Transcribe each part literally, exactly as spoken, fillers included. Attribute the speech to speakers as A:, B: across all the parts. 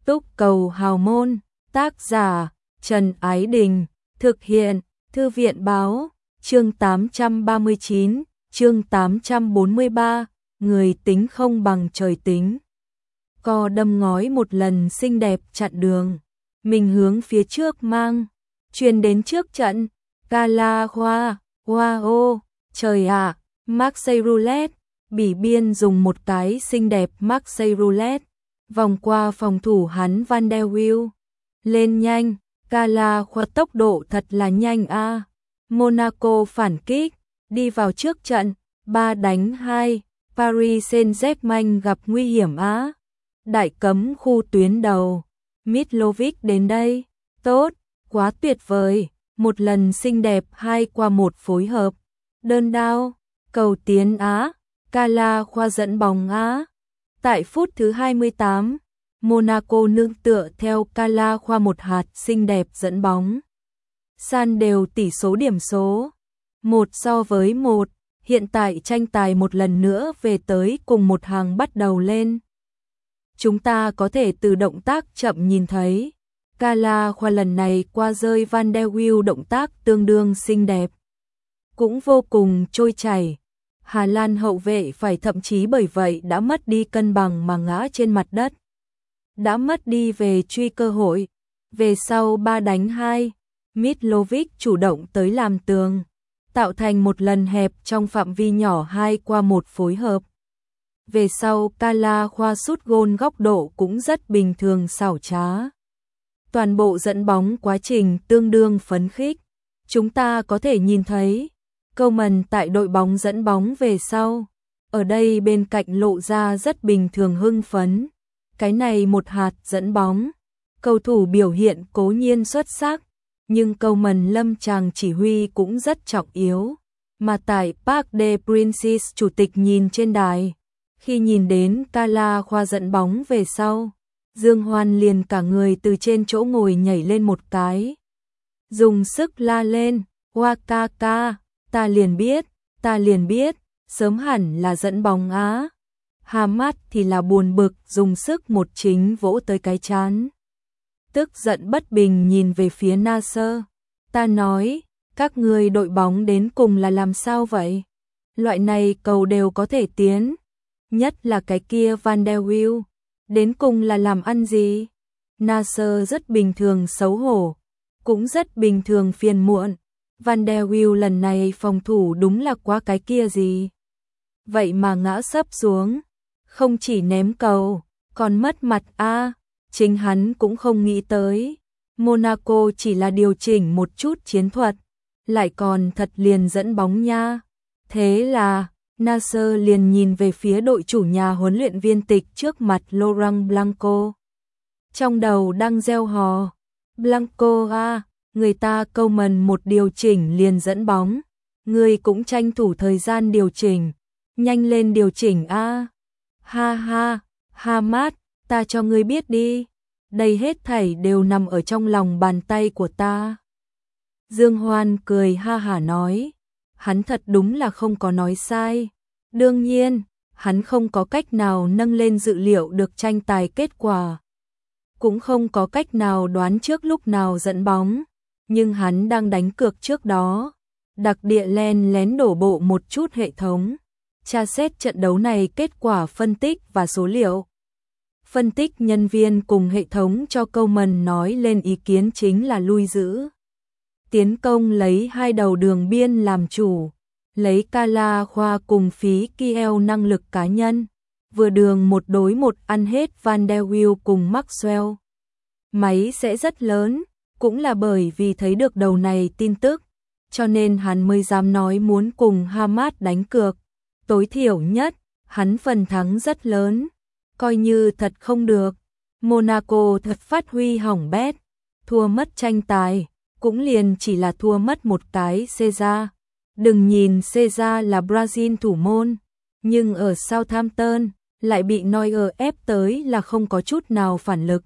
A: Túc cầu hào môn, tác giả Trần Ái Đình, thực hiện Thư viện báo, chương tám trăm ba mươi chín, chương tám trăm bốn mươi ba, người tính không bằng trời tính. Co đâm ngói một lần xinh đẹp chặn đường, mình hướng phía trước mang, truyền đến trước trận, Cala hoa, hoa ô, trời ạ, à, Marseille roulette, Bỉ Biên dùng một cái xinh đẹp Marseille roulette, vòng qua phòng thủ hắn Van der Wiel, lên nhanh, Cala khoa tốc độ thật là nhanh a. À. Monaco phản kích, đi vào trước trận, ba đánh hai, Paris Saint-Germain gặp nguy hiểm á. Đại cấm khu tuyến đầu, Mitrovic đến đây, tốt, quá tuyệt vời, một lần xinh đẹp hai qua một phối hợp, đơn đao, cầu tiến á, Cala khoa dẫn bóng á. Tại phút thứ hai mươi tám, Monaco nương tựa theo Cala khoa một hạt xinh đẹp dẫn bóng. San đều tỷ số điểm số, một so với một, hiện tại tranh tài một lần nữa về tới cùng một hàng bắt đầu lên. Chúng ta có thể từ động tác chậm nhìn thấy, Cala khoa lần này qua rơi Van der Wiel động tác tương đương xinh đẹp, cũng vô cùng trôi chảy. Hà Lan hậu vệ phải thậm chí bởi vậy đã mất đi cân bằng mà ngã trên mặt đất. Đã mất đi về truy cơ hội, về sau ba đánh hai, Mitrovic chủ động tới làm tường, tạo thành một lần hẹp trong phạm vi nhỏ hai qua một phối hợp. Về sau Cala khoa sút gôn góc độ cũng rất bình thường xảo trá. Toàn bộ dẫn bóng quá trình tương đương phấn khích. Chúng ta có thể nhìn thấy Coman tại đội bóng dẫn bóng về sau, ở đây bên cạnh lộ ra rất bình thường hưng phấn. Cái này một hạt dẫn bóng, cầu thủ biểu hiện cố nhiên xuất sắc, nhưng Coman lâm tràng chỉ huy cũng rất trọng yếu. Mà tại Parc des Princes, chủ tịch nhìn trên đài, khi nhìn đến Cala khoa dẫn bóng về sau, Dương Hoan liền cả người từ trên chỗ ngồi nhảy lên một cái, dùng sức la lên, Wakaka, ta liền biết, ta liền biết, sớm hẳn là dẫn bóng á. Hamad thì là buồn bực dùng sức một chính vỗ tới cái trán. Tức giận bất bình nhìn về phía Nasser. Ta nói, các người đội bóng đến cùng là làm sao vậy? Loại này cầu đều có thể tiến. Nhất là cái kia Van der Wiel. Đến cùng là làm ăn gì? Nasser rất bình thường xấu hổ. Cũng rất bình thường phiền muộn. Van der Wiel lần này phòng thủ đúng là quá cái kia gì? Vậy mà ngã sấp xuống. Không chỉ ném cầu, còn mất mặt a. À, chính hắn cũng không nghĩ tới. Monaco chỉ là điều chỉnh một chút chiến thuật, lại còn thật liền dẫn bóng nha. Thế là, Nasser liền nhìn về phía đội chủ nhà huấn luyện viên tịch trước mặt Laurent Blanco. Trong đầu đang reo hò, Blanco a, à, người ta Coman một điều chỉnh liền dẫn bóng. Người cũng tranh thủ thời gian điều chỉnh, nhanh lên điều chỉnh a. À. Ha ha, Hamad, ta cho ngươi biết đi, đây hết thảy đều nằm ở trong lòng bàn tay của ta. Dương Hoan cười ha hả nói, hắn thật đúng là không có nói sai. Đương nhiên, hắn không có cách nào nâng lên dự liệu được tranh tài kết quả, cũng không có cách nào đoán trước lúc nào dẫn bóng, nhưng hắn đang đánh cược trước đó, đặc địa len lén đổ bộ một chút hệ thống. Tra xét trận đấu này kết quả phân tích và số liệu. Phân tích nhân viên cùng hệ thống cho Coman nói lên ý kiến chính là lui giữ. Tiến công lấy hai đầu đường biên làm chủ, lấy Cala khoa cùng phí Kiel năng lực cá nhân, vừa đường một đối một ăn hết Van der Wiel cùng Maxwell. Máy sẽ rất lớn, cũng là bởi vì thấy được đầu này tin tức, cho nên hắn mới dám nói muốn cùng Hamad đánh cược. Tối thiểu nhất, hắn phần thắng rất lớn, coi như thật không được. Monaco thật phát huy hỏng bét, thua mất tranh tài, cũng liền chỉ là thua mất một cái Ceza. Đừng nhìn Ceza là Brazil thủ môn, nhưng ở Southampton lại bị Neuer ép tới là không có chút nào phản lực.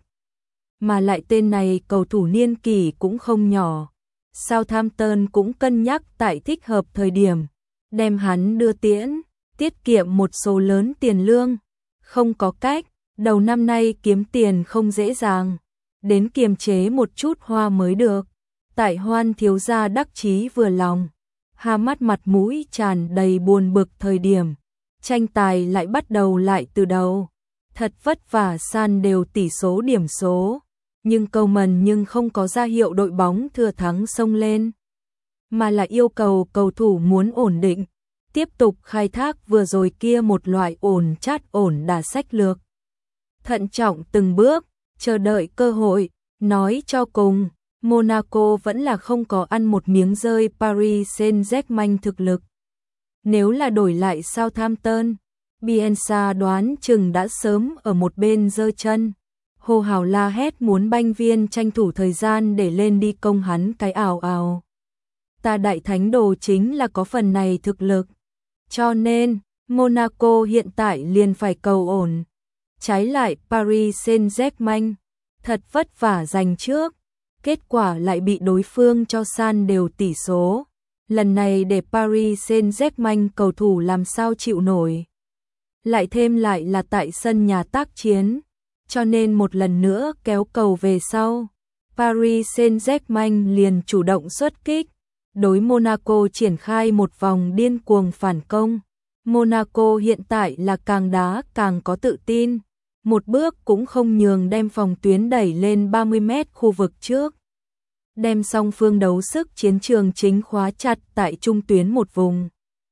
A: Mà lại tên này cầu thủ niên kỷ cũng không nhỏ. Southampton cũng cân nhắc tại thích hợp thời điểm, đem hắn đưa tiễn, tiết kiệm một số lớn tiền lương. Không có cách, Đầu năm nay kiếm tiền không dễ dàng, đến kiềm chế một chút hoa mới được. Tại Hoan thiếu gia đắc chí vừa lòng, ha mắt mặt mũi tràn đầy buồn bực thời điểm, tranh tài lại bắt đầu lại từ đầu. Thật vất vả san đều tỷ số điểm số, nhưng cầu mần nhưng không có ra hiệu đội bóng thừa thắng xông lên, mà là yêu cầu cầu thủ muốn ổn định, tiếp tục khai thác vừa rồi kia một loại ổn chát ổn đà sách lược. Thận trọng từng bước, chờ đợi cơ hội, nói cho cùng, Monaco vẫn là không có ăn một miếng rơi Paris Saint-Germain thực lực. Nếu là đổi lại Southampton, Bielsa đoán chừng đã sớm ở một bên giơ chân, hô hào la hét muốn banh viên tranh thủ thời gian để lên đi công hắn cái ào ào. Ta đại thánh đồ chính là có phần này thực lực, cho nên Monaco hiện tại liền phải cầu ổn. Trái lại Paris Saint-Germain, thật vất vả giành trước, kết quả lại bị đối phương cho san đều tỷ số. Lần này để Paris Saint-Germain cầu thủ làm sao chịu nổi. Lại thêm lại là tại sân nhà tác chiến, cho nên một lần nữa kéo cầu về sau. Paris Saint-Germain liền chủ động xuất kích, đối Monaco triển khai một vòng điên cuồng phản công. Monaco hiện tại là càng đá càng có tự tin, một bước cũng không nhường đem phòng tuyến đẩy lên ba mươi mét khu vực trước. Đem song phương đấu sức chiến trường chính khóa chặt tại trung tuyến một vùng.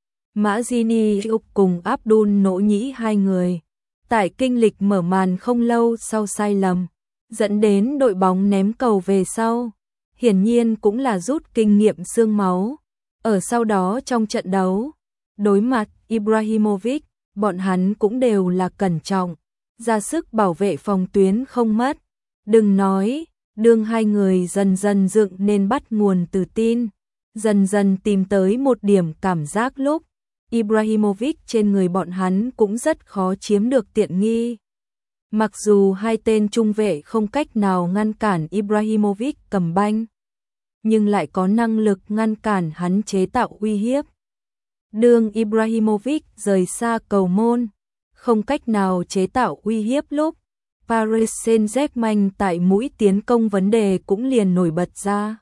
A: Mazzini cùng Abdul Nỗ Nhĩ hai người, tại kinh lịch mở màn không lâu sau sai lầm, dẫn đến đội bóng ném cầu về sau. Hiển nhiên cũng là rút kinh nghiệm xương máu. Ở sau đó trong trận đấu, đối mặt Ibrahimovic, bọn hắn cũng đều là cẩn trọng, ra sức bảo vệ phòng tuyến không mất. Đừng nói, đương hai người dần dần dựng nên bắt nguồn tự tin, dần dần tìm tới một điểm cảm giác lúc Ibrahimovic trên người bọn hắn cũng rất khó chiếm được tiện nghi. Mặc dù hai tên trung vệ không cách nào ngăn cản Ibrahimovic cầm banh, nhưng lại có năng lực ngăn cản hắn chế tạo uy hiếp. Đương Ibrahimovic rời xa cầu môn, không cách nào chế tạo uy hiếp lúc, Paris Saint-Germain tại mũi tiến công vấn đề cũng liền nổi bật ra.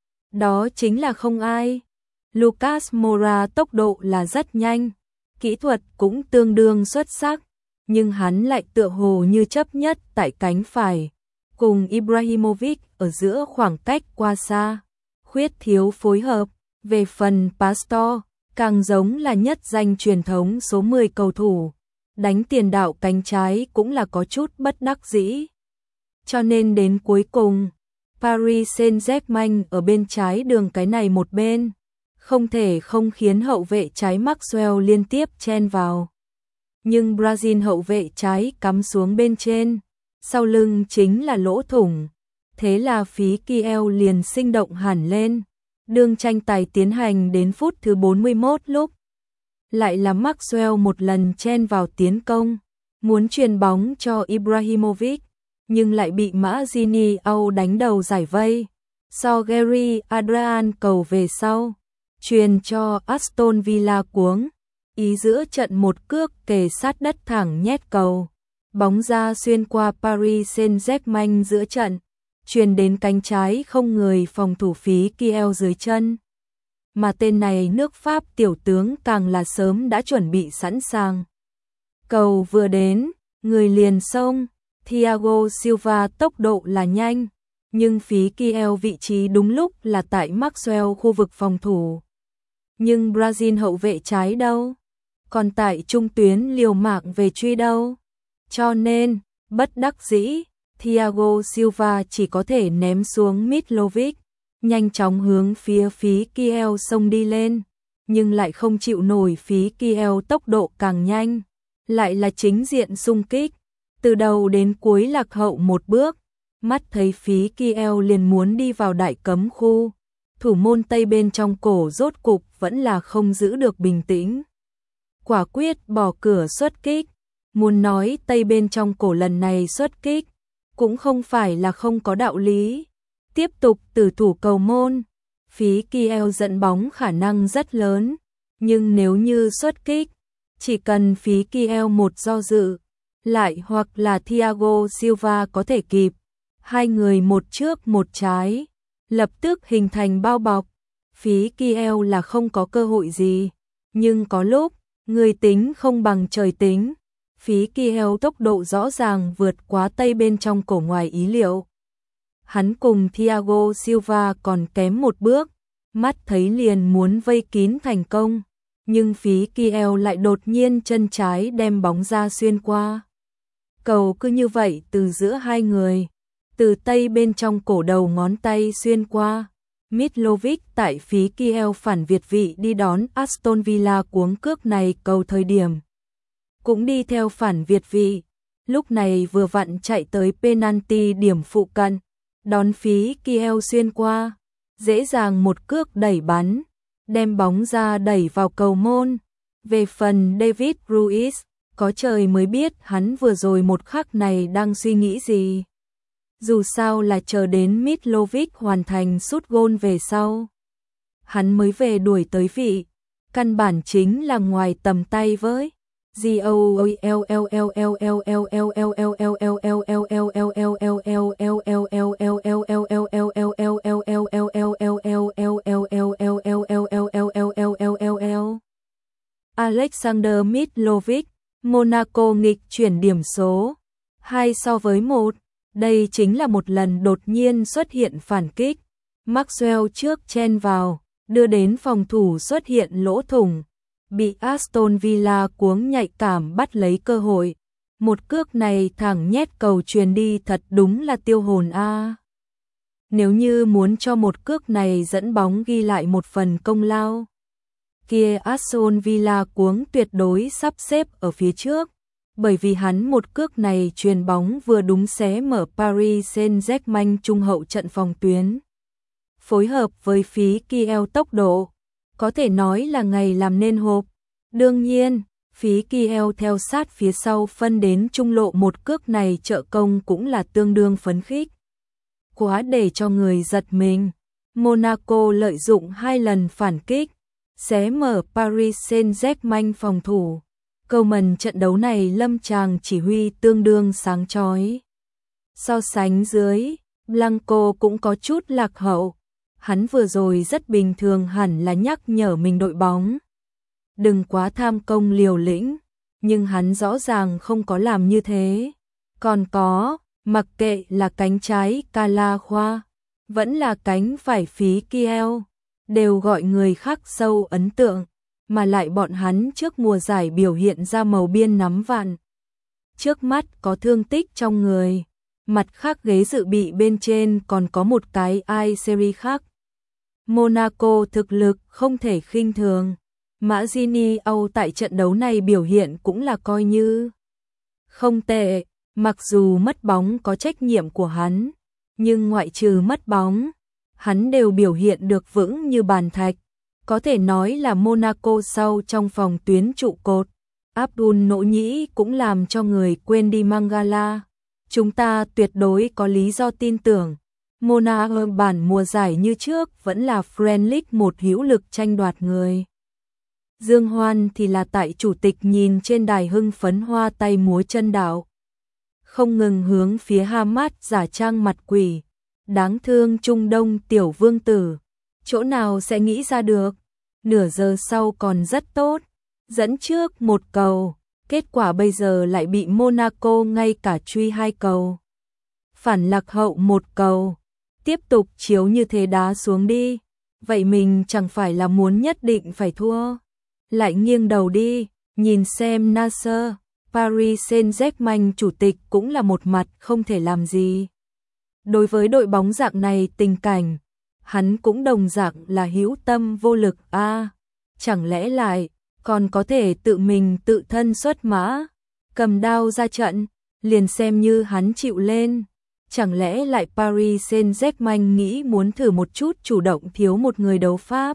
A: Đó chính là không ai. Lucas Moura tốc độ là rất nhanh, kỹ thuật cũng tương đương xuất sắc, nhưng hắn lại tựa hồ như chấp nhất tại cánh phải, cùng Ibrahimovic ở giữa khoảng cách quá xa, khuyết thiếu phối hợp. Về phần Pastore, càng giống là nhất danh truyền thống số mười cầu thủ, đánh tiền đạo cánh trái cũng là có chút bất đắc dĩ. Cho nên đến cuối cùng, Paris Saint-Germain ở bên trái đường cái này một bên, không thể không khiến hậu vệ trái Maxwell liên tiếp chen vào. Nhưng Brazil hậu vệ trái cắm xuống bên trên, sau lưng chính là lỗ thủng. Thế là phí Kiel liền sinh động hẳn lên. Đương tranh tài tiến hành đến phút thứ bốn mươi mốt lúc, lại là Maxwell một lần chen vào tiến công, muốn truyền bóng cho Ibrahimovic, nhưng lại bị Mazzini Âu đánh đầu giải vây. So Gary Adrian cầu về sau, truyền cho Aston Villa cuống, ý giữa trận một cước kề sát đất thẳng nhét cầu, bóng ra xuyên qua Paris Saint-Germain giữa trận, truyền đến cánh trái không người phòng thủ phí Kiel dưới chân. Mà tên này nước Pháp tiểu tướng càng là sớm đã chuẩn bị sẵn sàng. Cầu vừa đến, người liền xông, Thiago Silva tốc độ là nhanh, nhưng phí Kiel vị trí đúng lúc là tại Maxwell khu vực phòng thủ. Nhưng Brazil hậu vệ trái đâu? Còn tại trung tuyến liều mạng về truy đâu? Cho nên, bất đắc dĩ, Thiago Silva chỉ có thể ném xuống Mitrovic, nhanh chóng hướng phía phí Kiel xông đi lên, nhưng lại không chịu nổi phí Kiel tốc độ càng nhanh, lại là chính diện xung kích, từ đầu đến cuối lạc hậu một bước, mắt thấy phí Kiel liền muốn đi vào đại cấm khu, thủ môn Tây bên trong cổ rốt cục vẫn là không giữ được bình tĩnh. Quả quyết bỏ cửa xuất kích, muốn nói Tây bên trong cổ lần này xuất kích, cũng không phải là không có đạo lý. Tiếp tục tử thủ cầu môn, phí Kiel dẫn bóng khả năng rất lớn, nhưng nếu như xuất kích, chỉ cần phí Kiel một do dự, lại hoặc là Thiago Silva có thể kịp. Hai người một trước một trái, lập tức hình thành bao bọc. Phí Kiel là không có cơ hội gì, nhưng có lúc, người tính không bằng trời tính. Phí Kiel tốc độ rõ ràng vượt quá tay bên trong cổ ngoài ý liệu. Hắn cùng Thiago Silva còn kém một bước, mắt thấy liền muốn vây kín thành công, nhưng Phí Kiel lại đột nhiên chân trái đem bóng ra xuyên qua. Cầu cứ như vậy từ giữa hai người, từ tay bên trong cổ đầu ngón tay xuyên qua. Mitrovic tại Phí Kiel phản việt vị đi đón Aston Villa cuống cước này cầu thời điểm. Cũng đi theo phản việt vị, lúc này vừa vặn chạy tới penalty điểm phụ cận, đón Phí Kiel xuyên qua, dễ dàng một cước đẩy bắn, đem bóng ra đẩy vào cầu môn. Về phần David Ruiz, có trời mới biết hắn vừa rồi một khắc này đang suy nghĩ gì. Dù sao là chờ đến Mitrovic hoàn thành sút gôn về sau, hắn mới về đuổi tới vị, căn bản chính là ngoài tầm tay với. Alexander Mitrovic, Monaco nghịch chuyển điểm số hai so với một. Đây chính là một lần đột nhiên xuất hiện phản kích. Maxwell trước chen vào, đưa đến phòng thủ xuất hiện lỗ thủng. Bị Aston Villa cuống nhạy cảm bắt lấy cơ hội. Một cước này thẳng nhét cầu truyền đi thật đúng là tiêu hồn a. Nếu như muốn cho một cước này dẫn bóng ghi lại một phần công lao, kia Aston Villa cuống tuyệt đối sắp xếp ở phía trước. Bởi vì hắn một cước này truyền bóng vừa đúng xé mở Paris Saint-Germain trung hậu trận phòng tuyến. Phối hợp với Phí Kiel tốc độ, có thể nói là ngày làm nên hộp. Đương nhiên, Phí Kiel theo sát phía sau phân đến trung lộ một cước này trợ công cũng là tương đương phấn khích. Quá để cho người giật mình. Monaco lợi dụng hai lần phản kích, xé mở Paris Saint-Germain phòng thủ. Cầu mần trận đấu này lâm tràng chỉ huy tương đương sáng chói. So sánh dưới, Blanco cũng có chút lạc hậu. Hắn vừa rồi rất bình thường hẳn là nhắc nhở mình đội bóng. Đừng quá tham công liều lĩnh, nhưng hắn rõ ràng không có làm như thế. Còn có, mặc kệ là cánh trái Cala Khoa, vẫn là cánh phải Phí Kiel, đều gọi người khắc sâu ấn tượng. Mà lại bọn hắn trước mùa giải biểu hiện ra màu biên nắm vạn. Trước mắt có thương tích trong người, mặt khác ghế dự bị bên trên còn có một cái i series khác. Monaco thực lực không thể khinh thường. Mazzini Âu tại trận đấu này biểu hiện cũng là coi như không tệ, mặc dù mất bóng có trách nhiệm của hắn, nhưng ngoại trừ mất bóng, hắn đều biểu hiện được vững như bàn thạch. Có thể nói là Monaco sau trong phòng tuyến trụ cột. Abdul Nỗ Nhĩ cũng làm cho người quên đi Mangala. Chúng ta tuyệt đối có lý do tin tưởng. Monaco bản mùa giải như trước vẫn là Premier League một hữu lực tranh đoạt người. Dương Hoan thì là tại chủ tịch nhìn trên đài hưng phấn hoa tay múa chân đạo. Không ngừng hướng phía Hamas giả trang mặt quỷ. Đáng thương Trung Đông tiểu vương tử. Chỗ nào sẽ nghĩ ra được, nửa giờ sau còn rất tốt, dẫn trước một cầu, kết quả bây giờ lại bị Monaco ngay cả truy hai cầu. Phản lạc hậu một cầu, tiếp tục chiếu như thế đá xuống đi, vậy mình chẳng phải là muốn nhất định phải thua. Lại nghiêng đầu đi, nhìn xem Nasser, Paris Saint-Germain chủ tịch cũng là một mặt không thể làm gì. Đối với đội bóng dạng này tình cảnh, hắn cũng đồng dạng là hữu tâm vô lực a. À, chẳng lẽ lại còn có thể tự mình tự thân xuất mã, cầm đao ra trận, liền xem như hắn chịu lên. Chẳng lẽ lại Paris Saint-Germain nghĩ muốn thử một chút chủ động thiếu một người đấu pháp.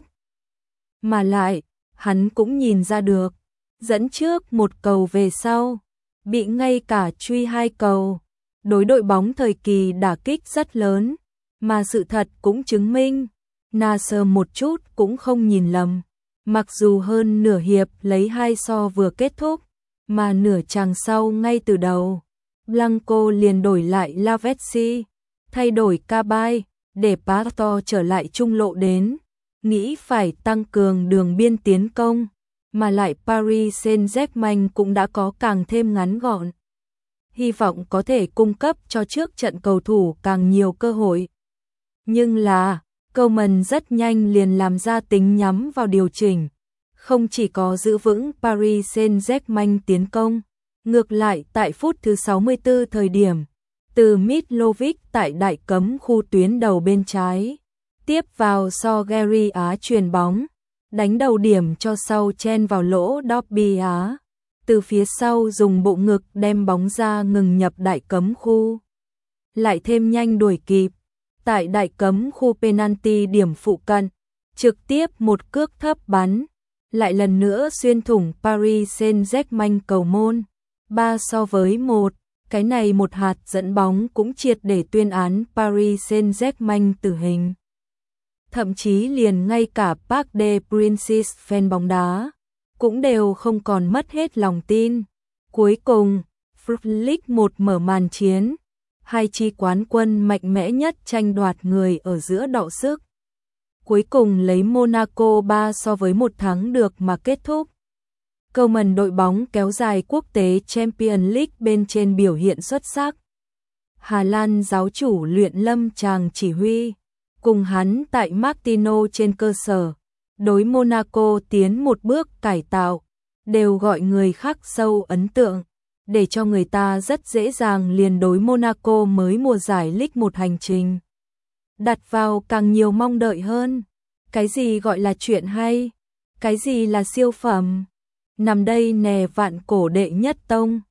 A: Mà lại, hắn cũng nhìn ra được, dẫn trước một cầu về sau, bị ngay cả truy hai cầu. Đối đội bóng thời kỳ đả kích rất lớn. Mà sự thật cũng chứng minh, Nasser một chút cũng không nhìn lầm. Mặc dù hơn nửa hiệp lấy hai so vừa kết thúc, mà nửa chàng sau ngay từ đầu, Blanco liền đổi lại Lavezzi, thay đổi Cabaye, để Pato trở lại trung lộ đến, nghĩ phải tăng cường đường biên tiến công, mà lại Paris Saint-Germain cũng đã có càng thêm ngắn gọn. Hy vọng có thể cung cấp cho trước trận cầu thủ càng nhiều cơ hội. Nhưng là, Koeman rất nhanh liền làm ra tính nhắm vào điều chỉnh, không chỉ có giữ vững Paris Saint-Germain tiến công, ngược lại tại phút thứ sáu mươi tư thời điểm, từ Mitrovic tại đại cấm khu tuyến đầu bên trái, tiếp vào so Gary Á chuyền bóng, đánh đầu điểm cho sau chen vào lỗ Dobby Á, từ phía sau dùng bộ ngực đem bóng ra ngừng nhập đại cấm khu. Lại thêm nhanh đuổi kịp, tại đại cấm khu penalty điểm phụ cận, trực tiếp một cước thấp bắn, lại lần nữa xuyên thủng Paris Saint-Germain cầu môn, ba so với một, cái này một hạt dẫn bóng cũng triệt để tuyên án Paris Saint-Germain tử hình. Thậm chí liền ngay cả Parc des Princes fan bóng đá cũng đều không còn mất hết lòng tin. Cuối cùng, League một mở màn chiến, hai chi quán quân mạnh mẽ nhất tranh đoạt người ở giữa đọ sức. Cuối cùng lấy Monaco ba so với một thắng được mà kết thúc. Koeman đội bóng kéo dài quốc tế Champions League bên trên biểu hiện xuất sắc. Hà Lan giáo chủ luyện lâm chàng chỉ huy, cùng hắn tại Martino trên cơ sở, đối Monaco tiến một bước cải tạo, đều gọi người khắc sâu ấn tượng, để cho người ta rất dễ dàng liền đối Monaco mới mùa giải League một hành trình đặt vào càng nhiều mong đợi hơn. Cái gì gọi là chuyện hay? Cái gì là siêu phẩm? Nằm đây nè vạn cổ đệ nhất tông.